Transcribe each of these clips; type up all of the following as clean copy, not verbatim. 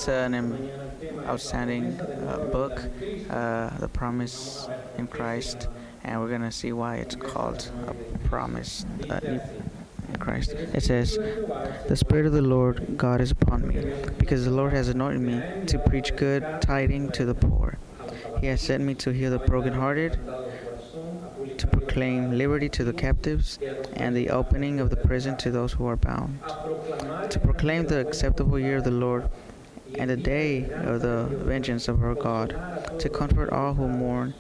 It's an outstanding book, The Promise in Christ, and we're gonna see why it's called a promise in Christ. It says, "The Spirit of the Lord God is upon me, because the Lord has anointed me to preach good tidings to the poor. He has sent me to heal the brokenhearted, to proclaim liberty to the captives, and the opening of the prison to those who are bound, to proclaim the acceptable year of the Lord, and the day of the vengeance of our God, to comfort all who mourn,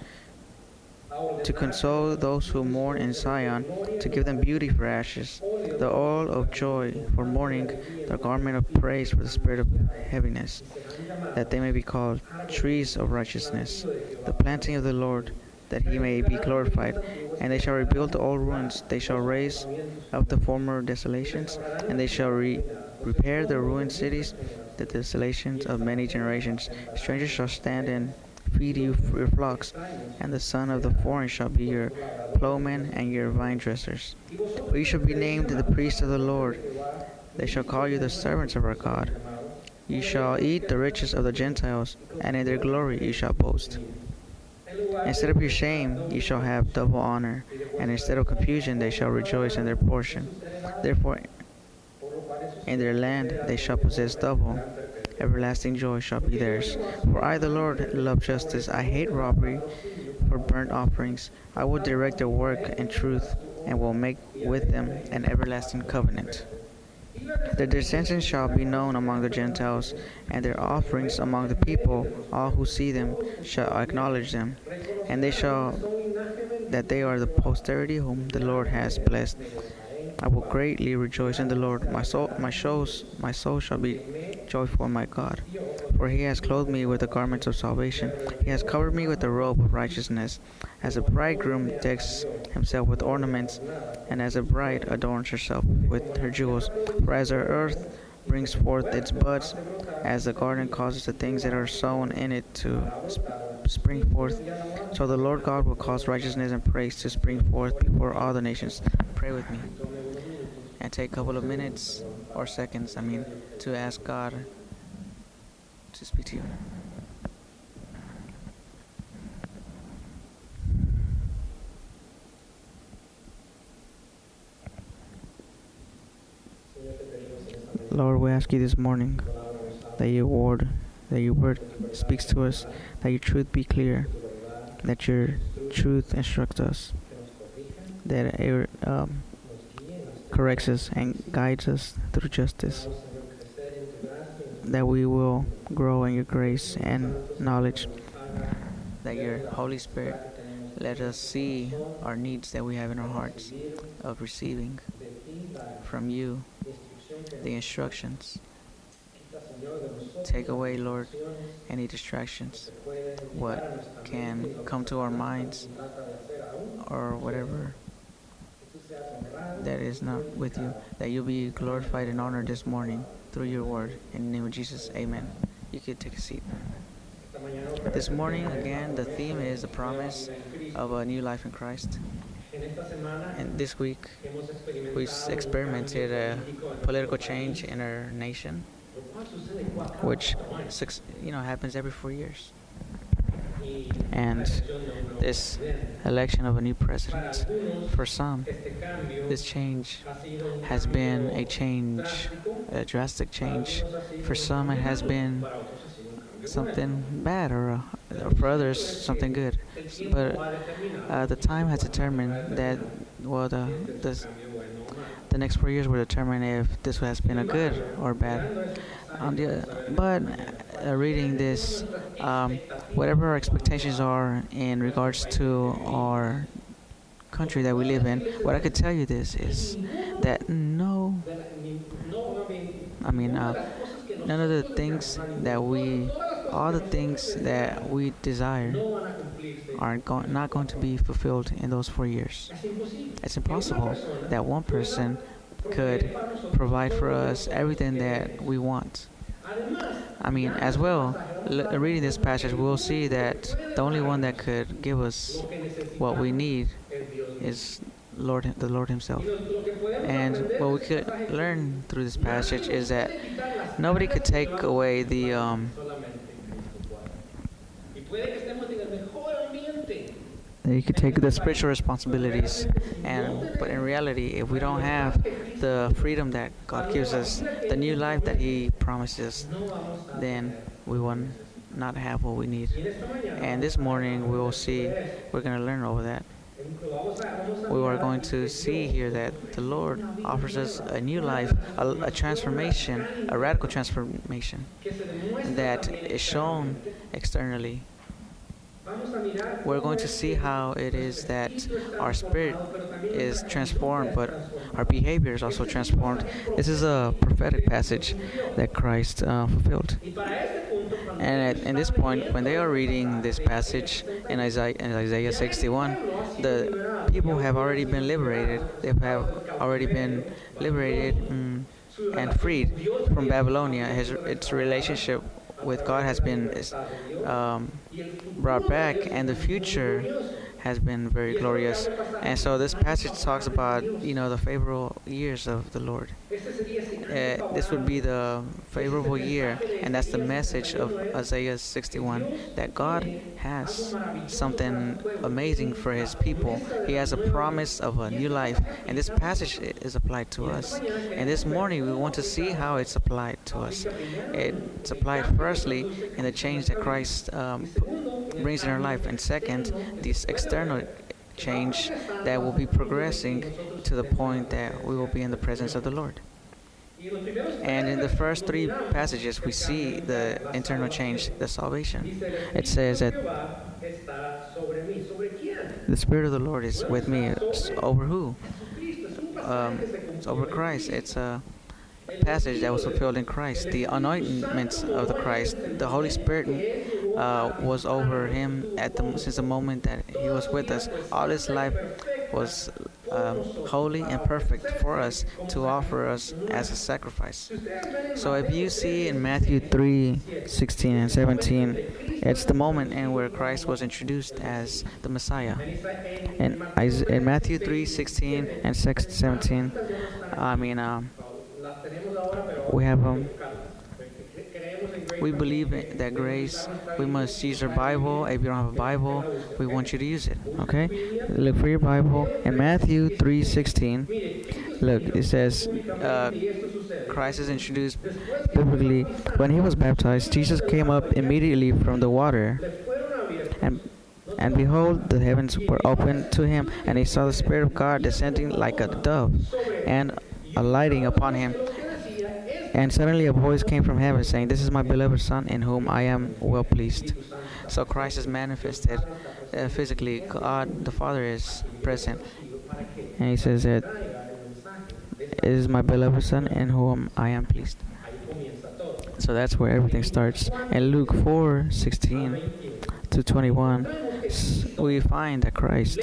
to console those who mourn in Zion, to give them beauty for ashes, the oil of joy for mourning, the garment of praise for the spirit of heaviness, that they may be called trees of righteousness, the planting of the Lord, that he may be glorified. And they shall rebuild the old ruins, they shall raise up the former desolations, and they shall repair the ruined cities, the desolations of many generations. Strangers shall stand and feed you your flocks, and the son of the foreign shall be your plowmen and your vine dressers. For you shall be named the priests of the Lord. They shall call you the servants of our God. You shall eat the riches of the Gentiles, and in their glory you shall boast. Instead of your shame, you shall have double honor, and instead of confusion, they shall rejoice in their portion. Therefore, in their land they shall possess double. Everlasting joy shall be theirs. For I, the Lord, love justice. I hate robbery. For burnt offerings, I will direct their work in truth, and will make with them an everlasting covenant. Their descendants shall be known among the Gentiles, and their offerings among the people. All who see them shall acknowledge them, and they shall that they are the posterity whom the Lord has blessed. I will greatly rejoice in the Lord. My soul shall be joyful in my God. For he has clothed me with the garments of salvation. He has covered me with the robe of righteousness. As a bridegroom decks himself with ornaments, and as a bride adorns herself with her jewels. For as our earth brings forth its buds, as the garden causes the things that are sown in it to spring forth, so the Lord God will cause righteousness and praise to spring forth before all the nations." Pray with me and take a couple of minutes or seconds, to ask God to speak to you. Lord, we ask you this morning that your word speaks to us, that your truth be clear, that your truth instructs us, that it corrects us and guides us through justice, that we will grow in your grace and knowledge, that your Holy Spirit let us see our needs that we have in our hearts of receiving from you the instructions. Take away, Lord, any distractions, what can come to our minds, or whatever that is not with you, that you'll be glorified and honored this morning through your word. In the name of Jesus, amen. You could take a seat. This morning, again, the theme is the promise of a new life in Christ. And this week, we experimented a political change in our nation, which happens every 4 years. And this election of a new president, for some, this change has been a drastic change. For some, it has been something bad, or for others, something good. But the time has determined that, the next 4 years will determine if this has been a good or bad. Reading this, whatever our expectations are in regards to our country that we live in, what I could tell you this is that none of the things that all the things that we desire are not going to be fulfilled in those 4 years. It's impossible that one person could provide for us everything that we want. As well, reading this passage, we'll see that the only one that could give us what we need is the Lord Himself. And what we could learn through this passage is that nobody could take away you could take the spiritual responsibilities, but in reality, if we don't have the freedom that God gives us, the new life that He promises, then we will not have what we need. And this morning we will see, we're going to learn over that. We are going to see here that the Lord offers us a new life, a transformation, a radical transformation that is shown externally. We're going to see how it is that our spirit is transformed, but our behavior is also transformed. This is a prophetic passage that Christ fulfilled. And at this point, when they are reading this passage in Isaiah 61, the people have already been liberated. They have already been liberated and freed from Babylonia. Its relationship with God has been brought back, and the future has been very glorious. And so this passage talks about, the favorable years of the Lord. This would be the favorable year, and that's the message of Isaiah 61, that God has something amazing for His people. He has a promise of a new life, and this passage is applied to us. And this morning we want to see how it's applied to us. It's applied firstly in the change that Christ brings in our life, and second, this external change that will be progressing to the point that we will be in the presence of the Lord. And in the first three passages, we see the internal change, the salvation. It says that the Spirit of the Lord is with me. It's over who? It's over Christ. It's a passage that was fulfilled in Christ. The anointment of the Christ, the Holy Spirit was over Him since the moment that He was with us. All His life was holy and perfect for us to offer us as a sacrifice. So if you see in Matthew 3:16 and 17, it's the moment in where Christ was introduced as the Messiah. In Matthew 3:16 and 17, we have we believe that grace, we must use our Bible. If you don't have a Bible, we want you to use it, okay? Look for your Bible. In Matthew 3:16, look, it says, Christ is introduced biblically. When He was baptized, Jesus came up immediately from the water, and behold, the heavens were opened to Him, and He saw the Spirit of God descending like a dove and alighting upon Him. And suddenly a voice came from heaven saying, "This is my beloved Son, in whom I am well pleased." So Christ is manifested physically. God the Father is present. And He says that, "It is my beloved Son, in whom I am pleased." So that's where everything starts. In Luke 4:16 to 21, we find that Christ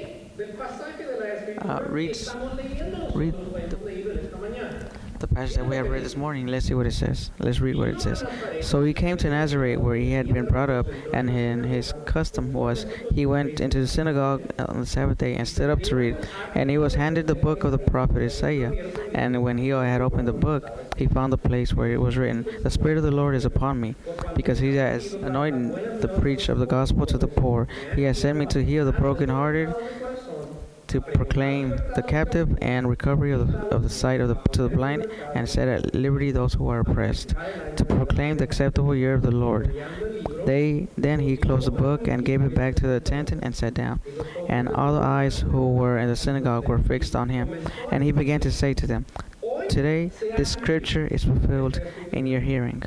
read the passage that we have read this morning. Let's see what it says. Let's read what it says. So He came to Nazareth, where He had been brought up, and His custom was, He went into the synagogue on the Sabbath day and stood up to read. And He was handed the book of the prophet Isaiah. And when He had opened the book, He found the place where it was written, "The Spirit of the Lord is upon me, because He has anointed me to preach of the gospel to the poor. He has sent me to heal the brokenhearted, to proclaim the captive and recovery of the sight to the blind, and set at liberty those who are oppressed, to proclaim the acceptable year of the Lord." Then He closed the book and gave it back to the attendant and sat down. And all the eyes who were in the synagogue were fixed on Him. And He began to say to them, "Today this scripture is fulfilled in your hearing."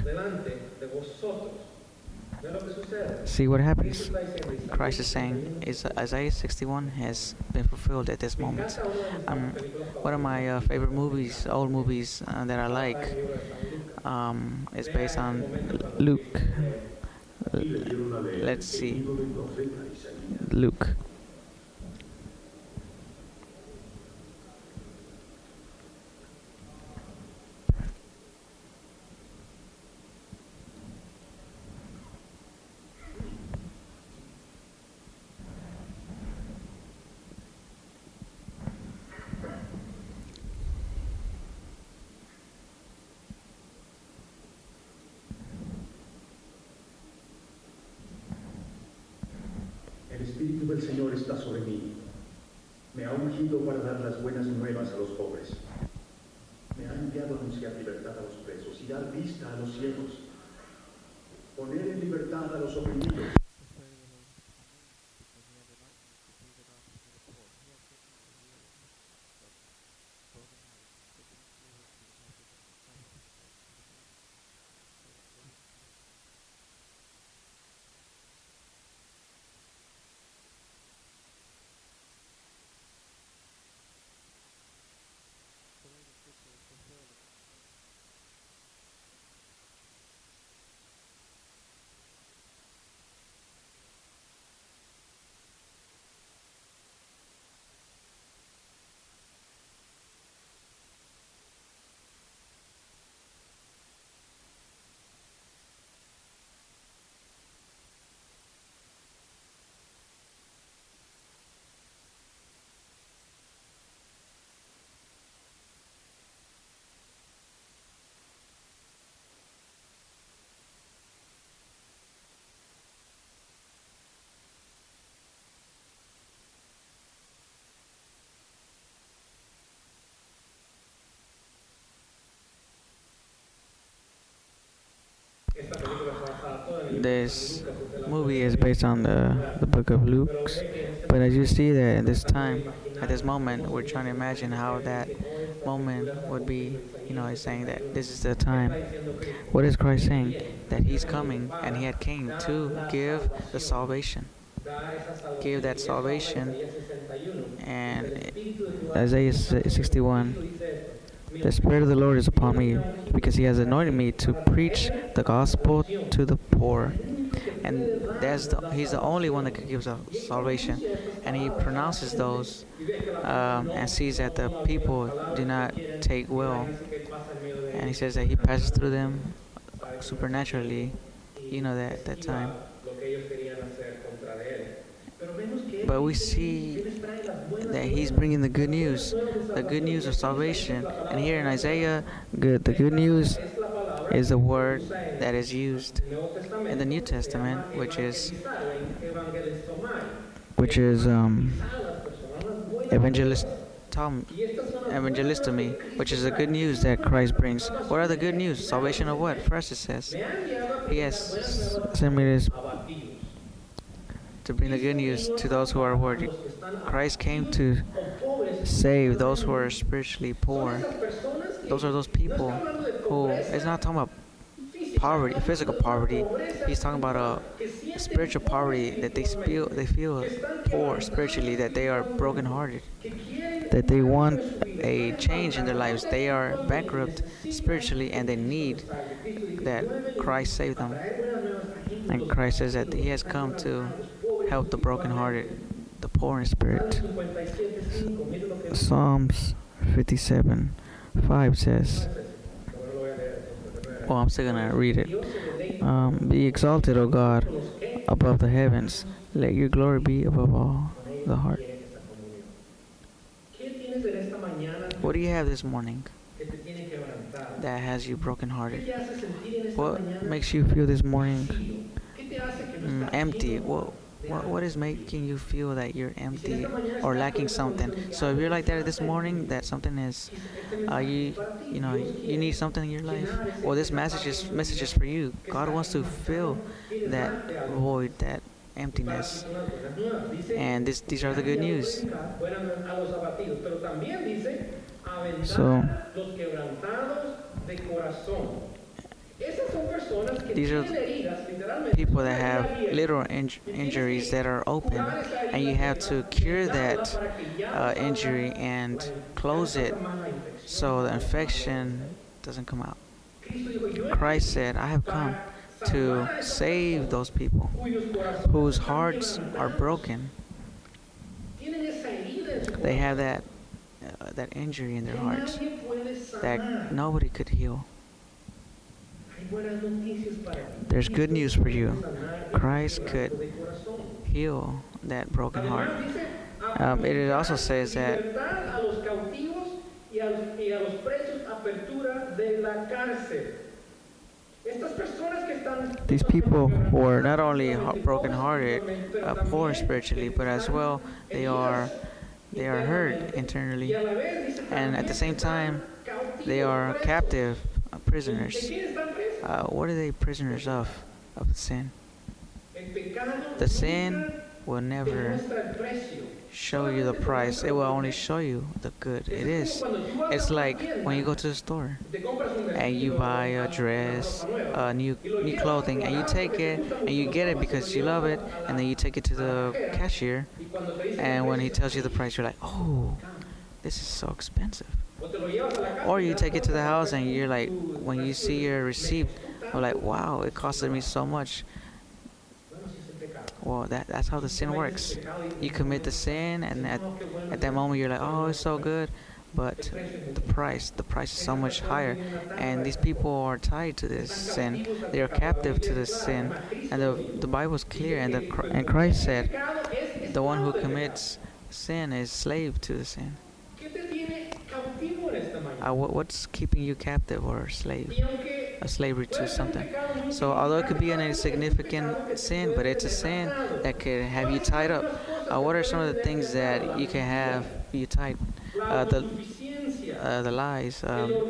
See what happens. Christ is saying Isaiah 61 has been fulfilled at this moment. One of my favorite movies, old movies that I like, is based on Luke. Let's see. Luke. El Espíritu del Señor está sobre mí. Me ha ungido para dar las buenas nuevas a los pobres. Me ha enviado a anunciar libertad a los presos y dar vista a los ciegos. Poner en libertad a los oprimidos. This movie is based on the book of Luke, but as you see that at this time, at this moment, we're trying to imagine how that moment would be. He's saying that this is the time. What is Christ saying? That he's coming and he had came to give the salvation. Give that salvation. And Isaiah 61, the Spirit of the Lord is upon me, because he has anointed me to preach the gospel to the poor. And he's the only one that could give salvation. And he pronounces those and sees that the people do not take well. And he says that he passes through them supernaturally, that time. But we see that he's bringing the good news of salvation. And here in Isaiah, the good news is the word that is used in the New Testament, which is evangelistomy, which is the good news that Christ brings. What are the good news? Salvation of what? First it says, he has sent me this to bring the good news to those who are worthy. Christ came to save those who are spiritually poor. Those are those people who, it's not talking about poverty, physical poverty. He's talking about a spiritual poverty, that they feel poor spiritually, that they are brokenhearted, that they want a change in their lives. They are bankrupt spiritually and they need that Christ save them. And Christ says that he has come to help the brokenhearted, the poor in spirit. Psalms 57:5 says, I'm still gonna read it. Be exalted, O God, above the heavens. Let your glory be above all the heart. What do you have this morning that has you brokenhearted? What makes you feel this morning empty? What is making you feel that you're empty or lacking something? So if you're like that this morning, that something is, you need something in your life. Well, this message is for you. God wants to fill that void, that emptiness. And these are the good news. So these are people that have little injuries that are open, and you have to cure that injury and close it so the infection doesn't come out. Christ said, I have come to save those people whose hearts are broken. They have that injury in their hearts that nobody could heal. There's good news for you. Christ could heal that broken heart. It also says that These people who are not only broken-hearted, poor spiritually, but as well they are hurt internally, and at the same time they are captive prisoners. What are they prisoners of? Of sin. The sin will never show you the price. It will only show you the good it is. It's like when you go to the store and you buy a dress, new clothing, and you take it and you get it because you love it, and then you take it to the cashier, and when he tells you the price, you're like, oh, this is so expensive. Or you take it to the house and you're like, when you see your receipt, you're like, wow, it costed me so much. Well, that's how the sin works. You commit the sin, and at that moment you're like, oh, it's so good, but the price is so much higher, and these people are tied to this sin. They are captive to this sin, and the Bible is clear, and Christ said, the one who commits sin is slave to the sin. What's keeping you captive or slave? A slavery to something. So although it could be an insignificant sin, but it's a sin that could have you tied up. What are some of the things that you can have you tied? The lies,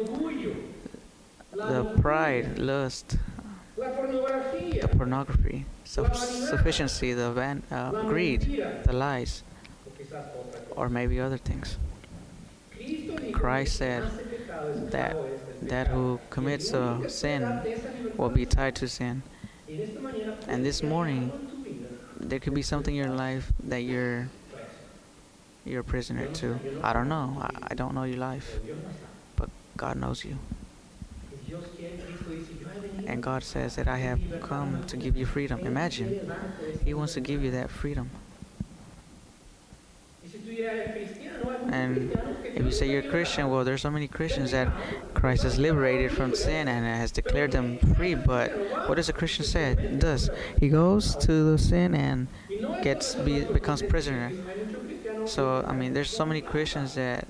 the pride, lust, the pornography, sufficiency, the greed, the lies, or maybe other things. Christ said that who commits a sin will be tied to sin. And this morning, there could be something in your life that you're a prisoner to. I don't know. I don't know your life, but God knows you. And God says that I have come to give you freedom. Imagine, He wants to give you that freedom. And if you say you're a Christian, well, there's so many Christians that Christ has liberated from sin and has declared them free. But what does a Christian say? It does. He goes to the sin and becomes prisoner. So I mean, there's so many Christians that,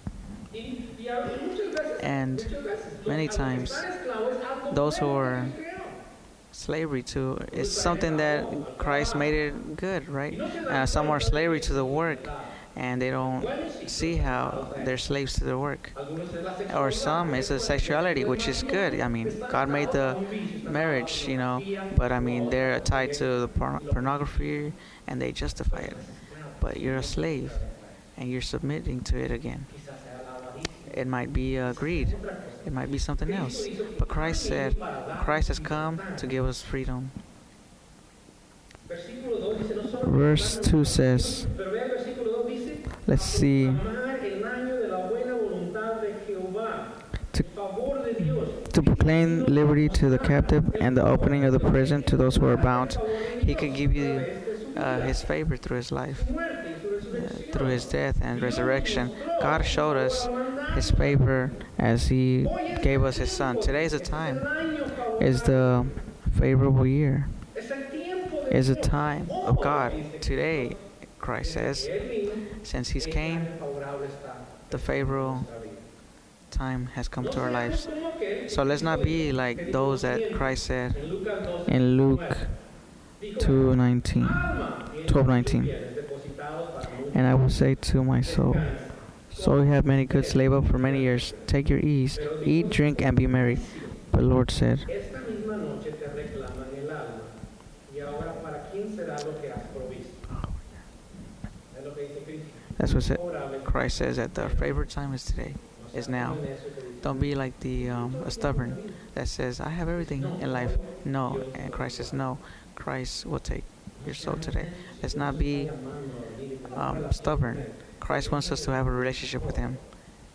and many times those who are slavery to is something that Christ made it good, right? Some are slavery to the work, and they don't see how they're slaves to the work. Or some is a sexuality, which is good. I mean, God made the marriage, but I mean, they're tied to the pornography and they justify it. But you're a slave and you're submitting to it again. It might be greed. It might be something else. But Christ said, Christ has come to give us freedom. Verse 2 says, let's see, to proclaim liberty to the captive and the opening of the prison to those who are bound. He could give you His favor through His life, through His death and resurrection. God showed us His favor as He gave us His Son. Today is the time. Is the favorable year. Is a time of God. Today, Christ says, since He's came, the favorable time has come to our lives. So let's not be like those that Christ said in Luke 12:19. And I will say to my soul, so we have many goods laid up for many years. Take your ease, eat, drink, and be merry. But the Lord said, that's what Christ says, that the favorite time is today, is now. Don't be like the stubborn that says, I have everything in life. No, and Christ says, no, Christ will take your soul today. Let's not be stubborn. Christ wants us to have a relationship with Him.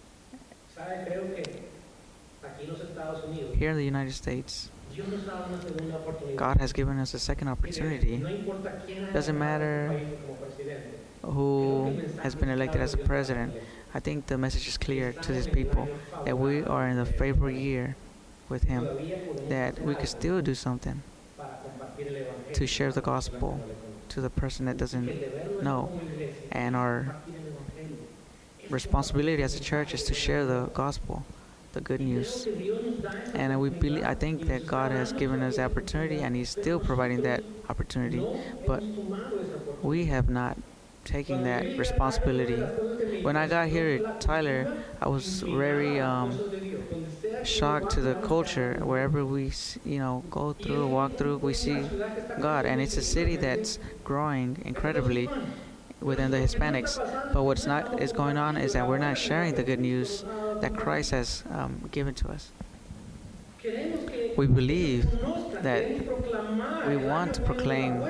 Here in the United States, God has given us a second opportunity. Doesn't matter who has been elected as a president. I think the message is clear to these people that we are in the favorable year with Him, that we could still do something to share the gospel to the person that doesn't know. And our responsibility as a church is to share the gospel the good news. And I think that God has given us the opportunity, and He's still providing that opportunity. But we have not taken that responsibility. When I got here at Tyler, I was very shocked to the culture. Wherever we, go through, walk through, we see God, and it's a city that's growing incredibly within the Hispanics. But what's not is going on is that we're not sharing the good news that Christ has given to us. We believe that we want to proclaim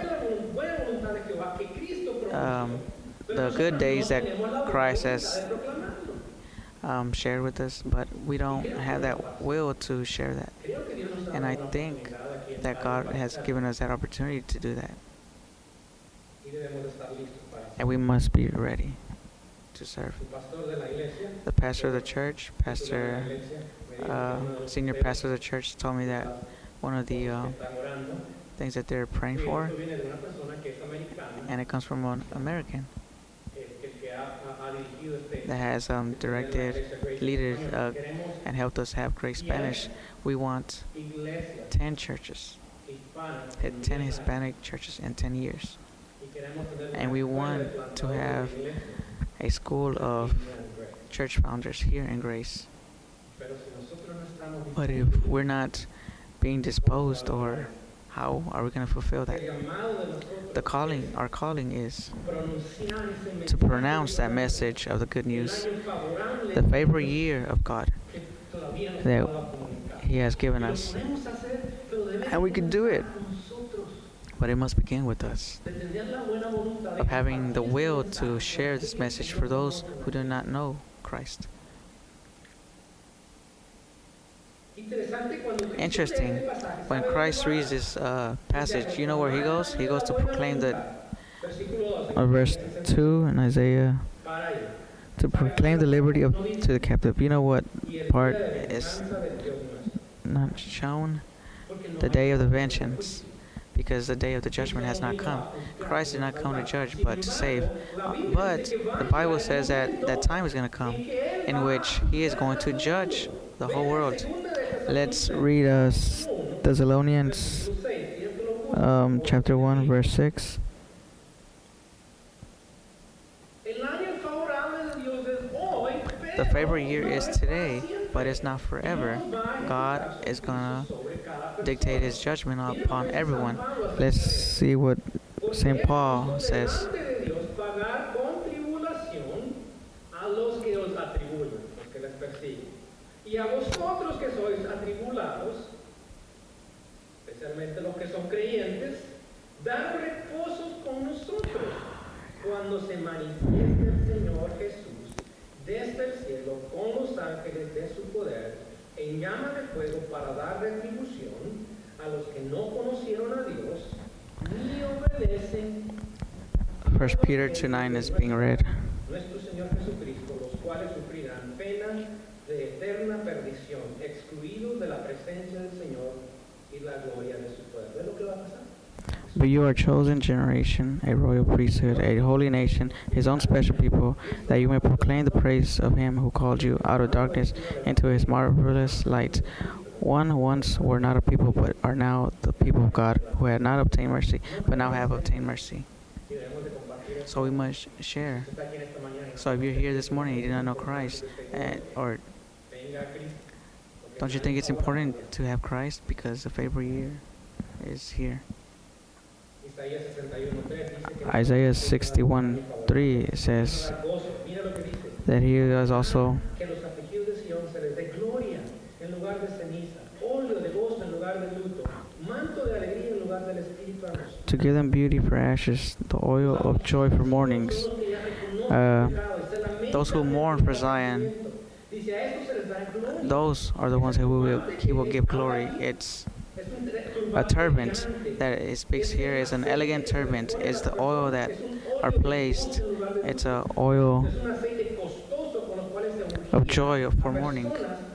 the good days that Christ has shared with us, but we don't have that will to share that. And I think that God has given us that opportunity to do that. And we must be ready to serve. The pastor of the church, senior pastor of the church, told me that one of the things that they're praying for, and it comes from an American that has directed, leaded, and helped us have great Spanish. We want 10 churches, 10 Hispanic churches in 10 years. And we want to have a school of church founders here in Grace. But if we're not being disposed, or how are we going to fulfill that? Our calling is to pronounce that message of the good news, the favorite year of God that He has given us. And we can do it. But it must begin with us, of having the will to share this message for those who do not know Christ. Interesting, when Christ reads this passage, you know where He goes? He goes to proclaim verse 2 in Isaiah, to proclaim the liberty to the captive. You know what part is not shown? The day of the vengeance. Because the day of the judgment has not come. Christ did not come to judge, but to save. But the Bible says that that time is going to come in which He is going to judge the whole world. Let's read Thessalonians chapter 1, verse 6. The favorite year is today, but it's not forever. God is going to dictate His judgment upon everyone. Let's see what St. Paul says. Desde el cielo con los ángeles de su poder en llama de fuego para dar retribución a los que no conocieron a Dios ni obedecen. 1 Peter 2:9 is being read. Nuestro Señor Jesucristo, los cuales sufrirán pena de eterna perdición, excluidos de la presencia del Señor y la gloria de su poder. ¿Ves lo que va a pasar? But you are a chosen generation, a royal priesthood, a holy nation, His own special people, that you may proclaim the praise of Him who called you out of darkness into His marvelous light. Once were not a people, but are now the people of God, who had not obtained mercy, but now have obtained mercy. So we must share. So if you're here this morning and you do not know Christ, or don't you think it's important to have Christ, because the favorite year is here? Isaiah 61:3 says that He is also to give them beauty for ashes, the oil of joy for mournings. Those who mourn for Zion, those are the ones who He will give glory. It's a turban that it speaks here is an elegant turban. It's the oil that are placed. It's a oil of joy for mourning.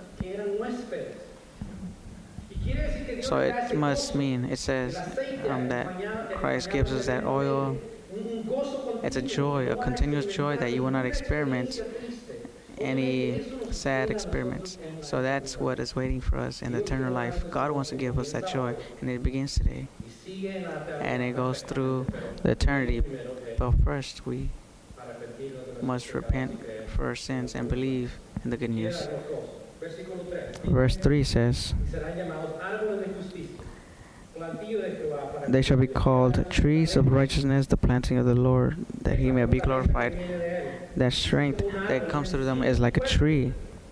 So it must mean, it says that Christ gives us that oil. It's a joy, a continuous joy that you will not experiment any sad experiments. So that's what is waiting for us in the eternal life. God wants to give us that joy, and it begins today, and it goes through the eternity. But first, we must repent for our sins and believe in the good news. Verse 3 says, they shall be called trees of righteousness, the planting of the Lord, that he may be glorified. That strength that comes through them is like a tree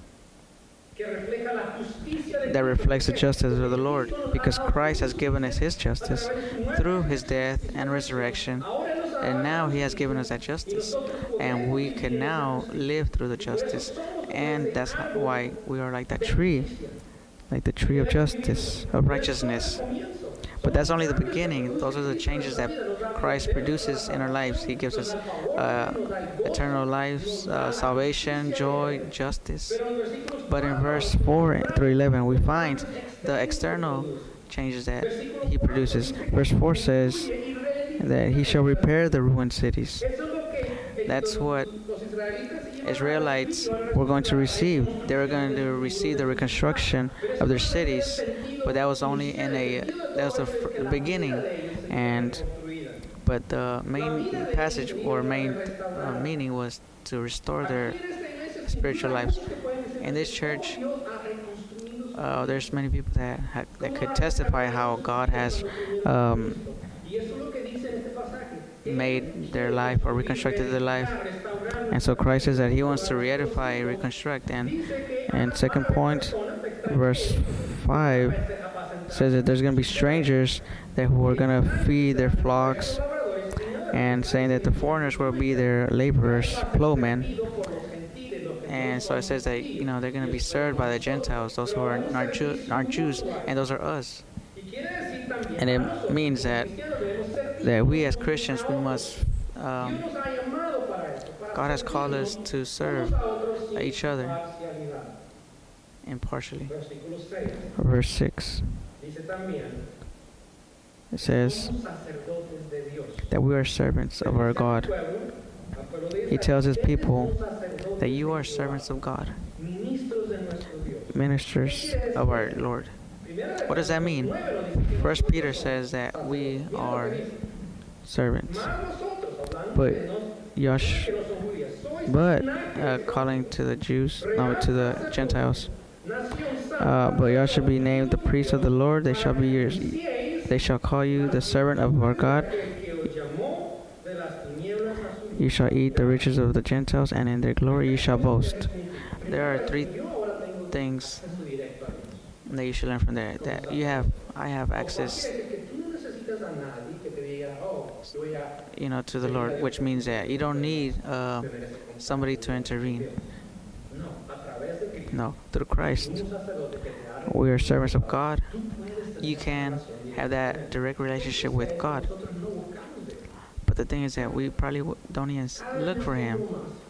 that reflects the justice of the Lord, because Christ has given us his justice through his death and resurrection, and now he has given us that justice, and we can now live through the justice, and that's why we are like that tree, like the tree of justice, of righteousness. But that's only the beginning. Those are the changes that Christ produces in our lives. He gives us eternal life, salvation, joy, justice. But in verse 4 through 11, we find the external changes that he produces. Verse 4 says that he shall repair the ruined cities. That's what Israelites were going to receive. They were going to receive the reconstruction of their cities, but that was only that was the beginning. But the main passage or main meaning was to restore their spiritual lives. In this church, there's many people that could testify how God has made their life or reconstructed their life. And so Christ says that he wants to re-edify, reconstruct. And second point, verse 5 says that there's going to be strangers who are going to feed their flocks, and saying that the foreigners will be their laborers, plowmen. And so it says that they're going to be served by the Gentiles, those who aren't Jews, and those are us. And it means that we as Christians, we must God has called us to serve each other impartially. Verse 6, it says that we are servants of our God. He tells his people that you are servants of God, ministers of our Lord. What does that mean? First Peter says that we are servants, but calling to the Jews, no, to the Gentiles. But y'all should be named the priests of the Lord. They shall be yours. They shall call you the servant of our God. You shall eat the riches of the Gentiles, and in their glory you shall boast. There are three things that you should learn from there. That I have access, to the Lord, which means that you don't need somebody to intervene. No, through Christ, we are servants of God. You can have that direct relationship with God. But the thing is that we probably don't even look for him.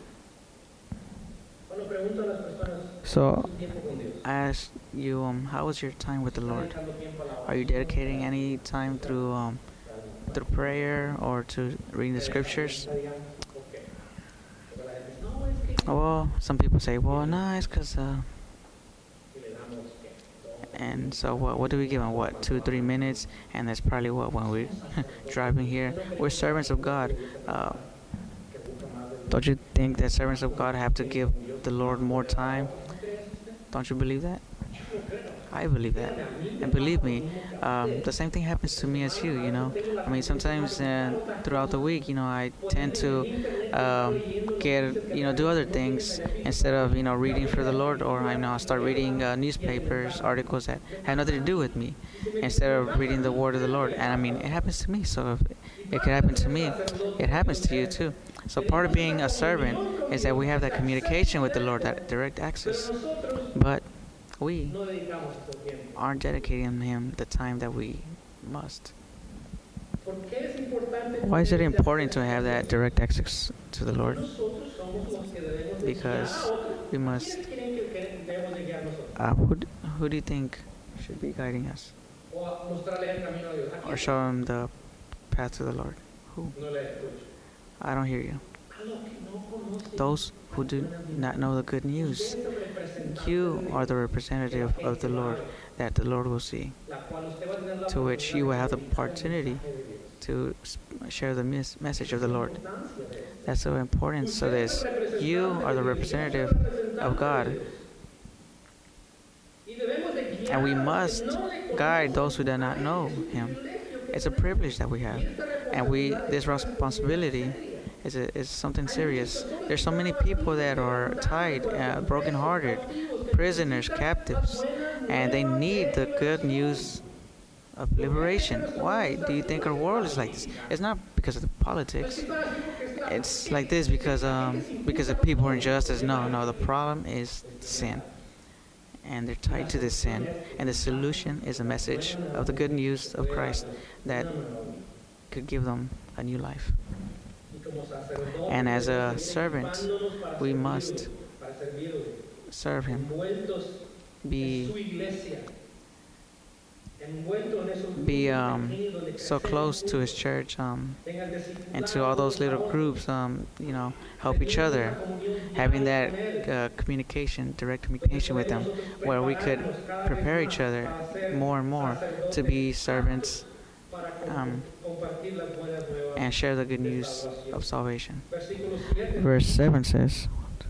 So I ask you, how was your time with the Lord? Are you dedicating any time through prayer or to reading the scriptures? Well, some people say, well, no, it's because and so what do we give them? 2-3 minutes? And that's probably when we're driving here. We're servants of God. Don't you think that servants of God have to give the Lord more time? Don't you believe that? I believe that. And believe me, the same thing happens to me as you, I mean, sometimes throughout the week, I tend to do other things instead of, reading for the Lord, or I'll start reading newspapers, articles that have nothing to do with me, instead of reading the word of the Lord. And I mean, it happens to me, so if it could happen to me, it happens to you too. So part of being a servant is that we have that communication with the Lord, that direct access. But we aren't dedicating him the time that we must. Why is it important to have that direct access to the Lord? Because we must. Who do you think should be guiding us, or show him the path to the Lord? Who? I don't hear you. those who do not know the good news. You are the representative of the Lord that the Lord will see, to which you will have the opportunity to share the message of the Lord. That's so important. So this, you are the representative of God, and we must guide those who do not know Him. It's a privilege that we have, and this responsibility is something serious. There's so many people that are tied, brokenhearted, prisoners, captives, and they need the good news of liberation. Why do you think our world is like this? It's not because of the politics. It's like this because of people are injustice. No. The problem is sin, and they're tied to this sin. And the solution is a message of the good news of Christ that could give them a new life. And as a servant, we must serve Him, be so close to His church, and to all those little groups, help each other, having that communication, direct communication with them, where we could prepare each other more and more to be servants, and share the good news of salvation. Verse 7 says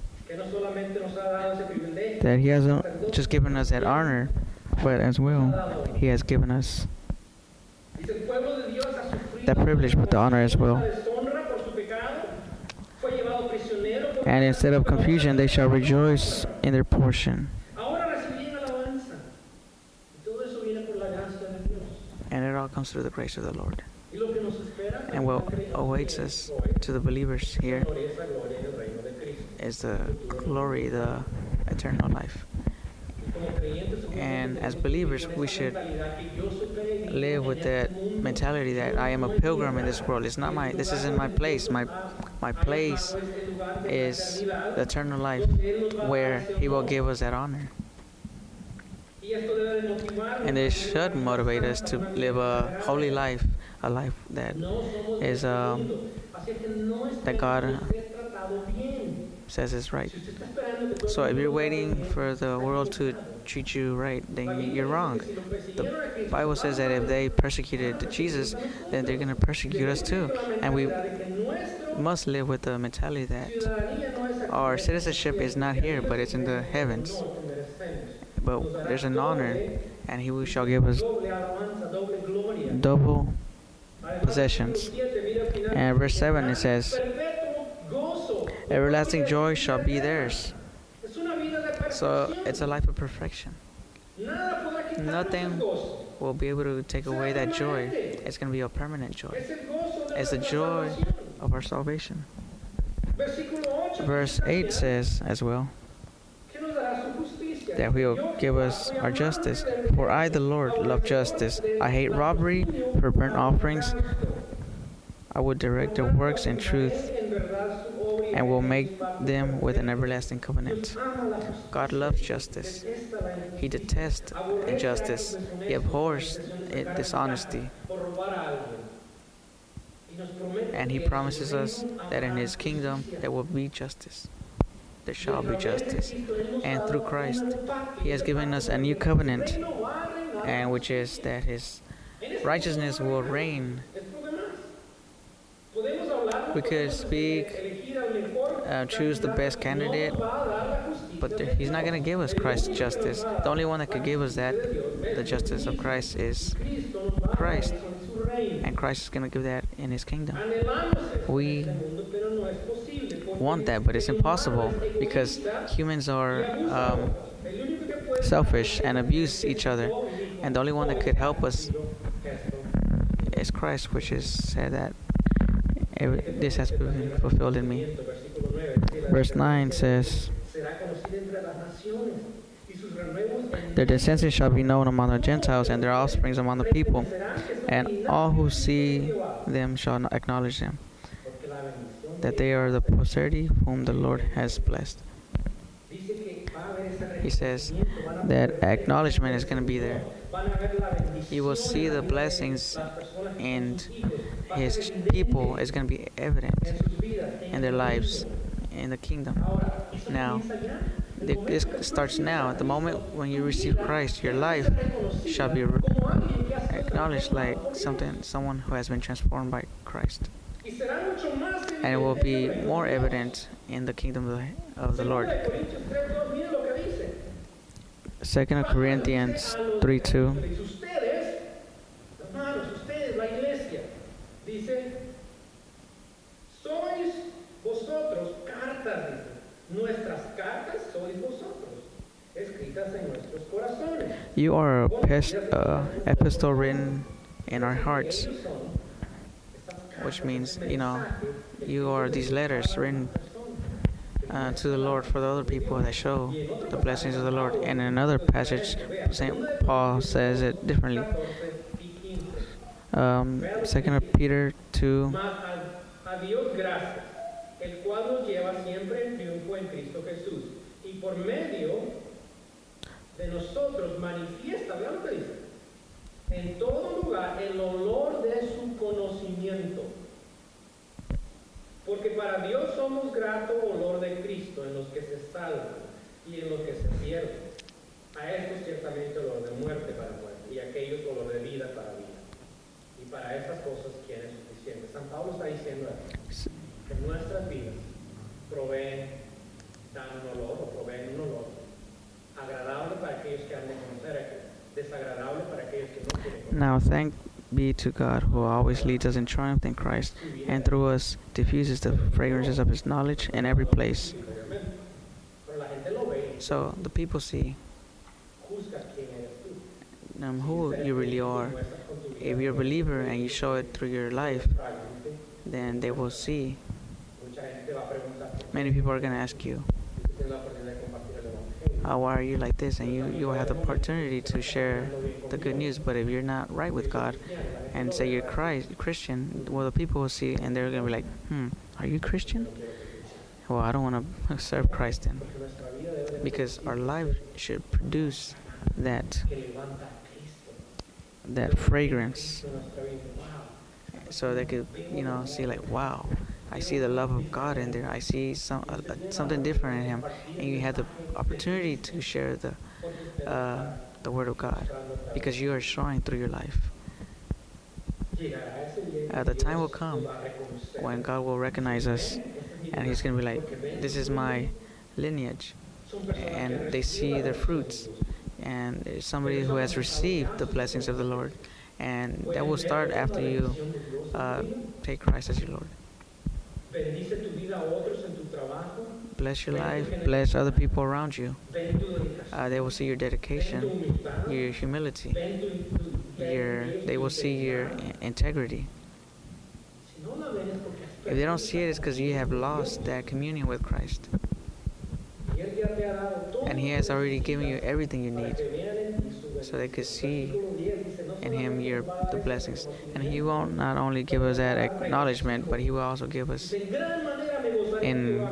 that He hasn't just given us that honor, but as well, He has given us that privilege with the honor as well. And instead of confusion, they shall rejoice in their portion. And it all comes through the grace of the Lord. And what awaits us, to the believers here, is the glory, the eternal life. And as believers, we should live with that mentality that I am a pilgrim in this world. This isn't my place. My place is the eternal life, where He will give us that honor. And it should motivate us to live a holy life, a life that is that God says is right. So if you're waiting for the world to treat you right, then you're wrong. The Bible says that if they persecuted Jesus, then they're going to persecute us too. And we must live with the mentality that our citizenship is not here, but it's in the heavens. But there's an honor, and He shall give us double possessions. And verse 7 it says, everlasting joy shall be theirs. So it's a life of perfection. Nothing will be able to take away that joy. It's going to be a permanent joy. It's the joy of our salvation. Verse 8 says as well that He will give us our justice. For I, the Lord, love justice. I hate robbery. For burnt offerings I would direct their works in truth, and will make them with an everlasting covenant. God loves justice. He detests injustice. He abhors dishonesty. And He promises us that in His kingdom there will be justice. There shall be justice. And through Christ, He has given us a new covenant, and which is that His righteousness will reign. We could speak, choose the best candidate, but He's not going to give us Christ's justice. The only one that could give us that, the justice of Christ, is Christ. And Christ is going to give that in His kingdom. We want that, but it's impossible because humans are selfish and abuse each other. And the only one that could help us is Christ, which is said that this has been fulfilled in me. Verse 9 says, their descendants shall be known among the Gentiles, and their offsprings among the people, and all who see them shall acknowledge them, that they are the posterity whom the Lord has blessed. He says that acknowledgement is going to be there. You will see the blessings, and His people is going to be evident in their lives in the kingdom. Now, this starts now. At the moment when you receive Christ, your life shall be acknowledged like someone who has been transformed by Christ. And it will be more evident in the kingdom of the Lord. 2 Corinthians 3:2. You are a epistle written in our hearts, which means, you are these letters written to the Lord for the other people that show the blessings of the Lord. And in another passage, St. Paul says it differently. 2 Peter 2. El cual nos lleva siempre en triunfo en Cristo Jesús, y por medio de nosotros manifiesta, vean lo que dice, en todo lugar el olor de su conocimiento. Porque para Dios somos grato olor de Cristo en los que se salvan y en los que se pierden. A estos ciertamente olor de muerte para muerte, y a aquellos olor de vida para vida. Y para estas cosas, ¿quién es suficiente? San Pablo está diciendo aquí que nuestras vidas dan un olor o proveen un olor agradable para aquellos que han de conocer a Cristo, desagradable para aquellos que no quieren conocer. Now thank be to God who always leads us in triumph in Christ, and through us diffuses the fragrances of His knowledge in every place. So the people see who you really are. If you're a believer and you show it through your life, then they will see. Many people are going to ask you, why are you like this? And you will have the opportunity to share the good news. But if you're not right with God and say you're Christian, well, the people will see and they're going to be like, are you Christian? Well, I don't want to serve Christ then. Because our life should produce that fragrance, so they could see like, wow, I see the love of God in there. I see something different in him, and you have the opportunity to share the word of God because you are showing through your life. The time will come when God will recognize us, and He's gonna be like, "This is my lineage," and they see the fruits, and it's somebody who has received the blessings of the Lord, and that will start after you take Christ as your Lord. Bless your life, bless other people around you. They will see your dedication, your humility, they will see your integrity. If they don't see it, it's because you have lost that communion with Christ. And He has already given you everything you need, so they could see in Him the blessings. And He won't not only give us that acknowledgement, but He will also give us in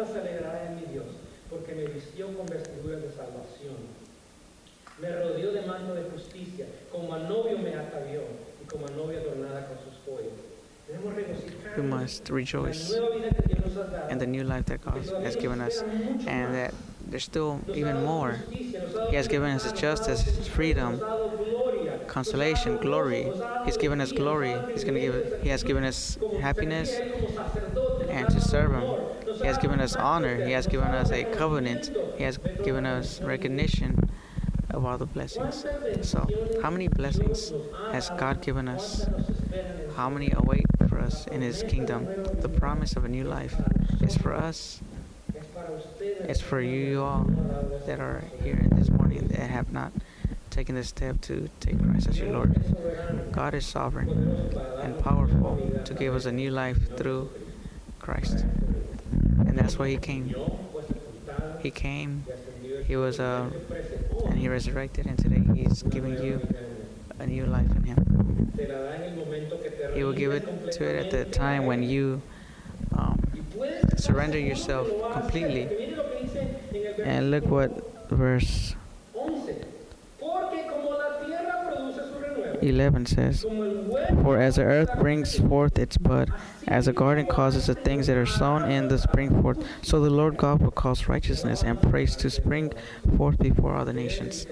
we must rejoice in the new life that God has given us, and that there's still even more. He has given us justice, freedom, consolation, glory. He's given us glory. He has given us happiness, and to serve Him. He has given us honor. He has given us a covenant. He has given us recognition of all the blessings. So, how many blessings has God given us? How many await for us in His kingdom? The promise of a new life is for us. It's for you all that are here this morning that have not taken the step to take Christ as your Lord. God is sovereign and powerful to give us a new life through Christ. And that's why He came. He came, He was and He resurrected, and today He's giving you a new life in Him. He will give it to it at the time when you surrender yourself completely. And look what verse 11 says. For as the earth brings forth its bud, as a garden causes the things that are sown in the spring forth, so the Lord God will cause righteousness and praise to spring forth before all the nations.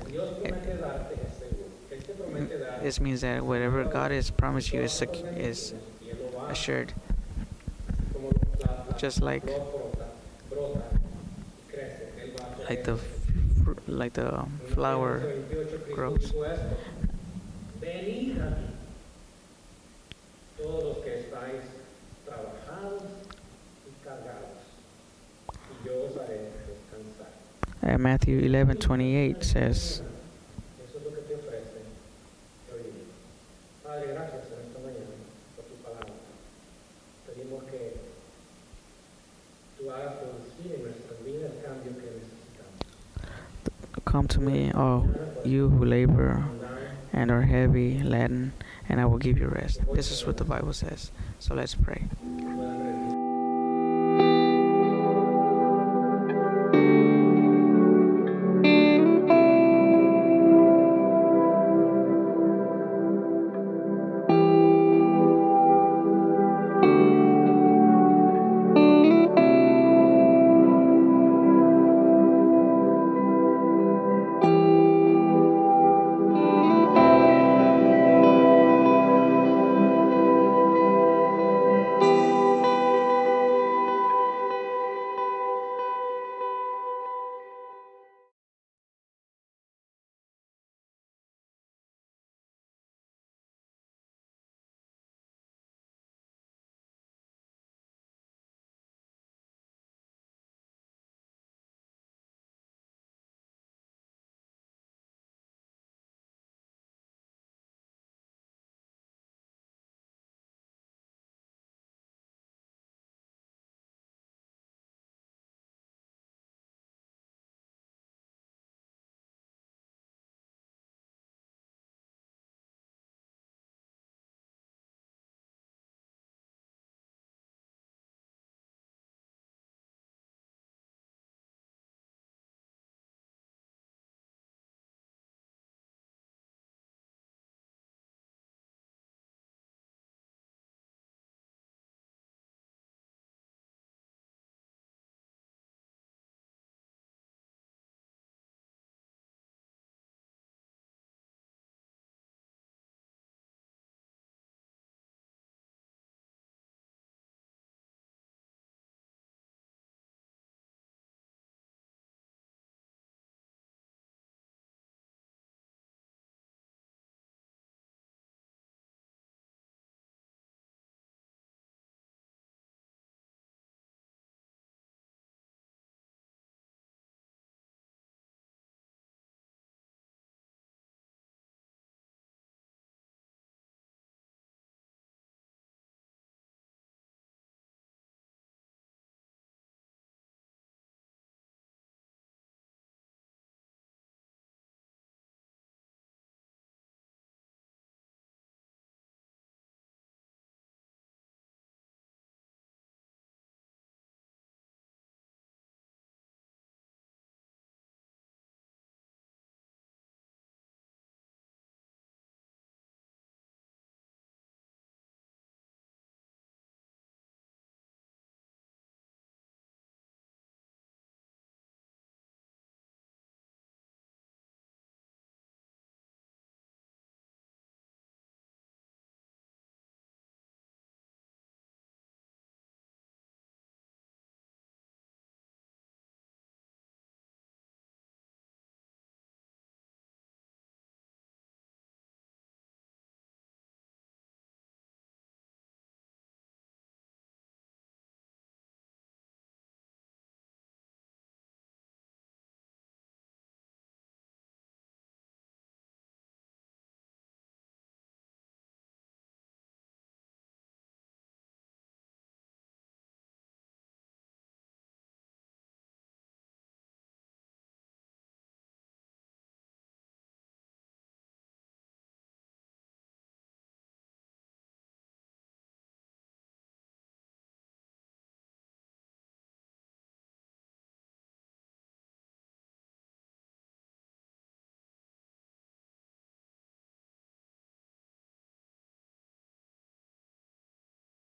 This means that whatever God has promised you is assured. Just like the flower grows. And Matthew 11:28 says, "Come to me, all you who labor and are heavy laden, and I will give you rest." This is what the Bible says. So let's pray.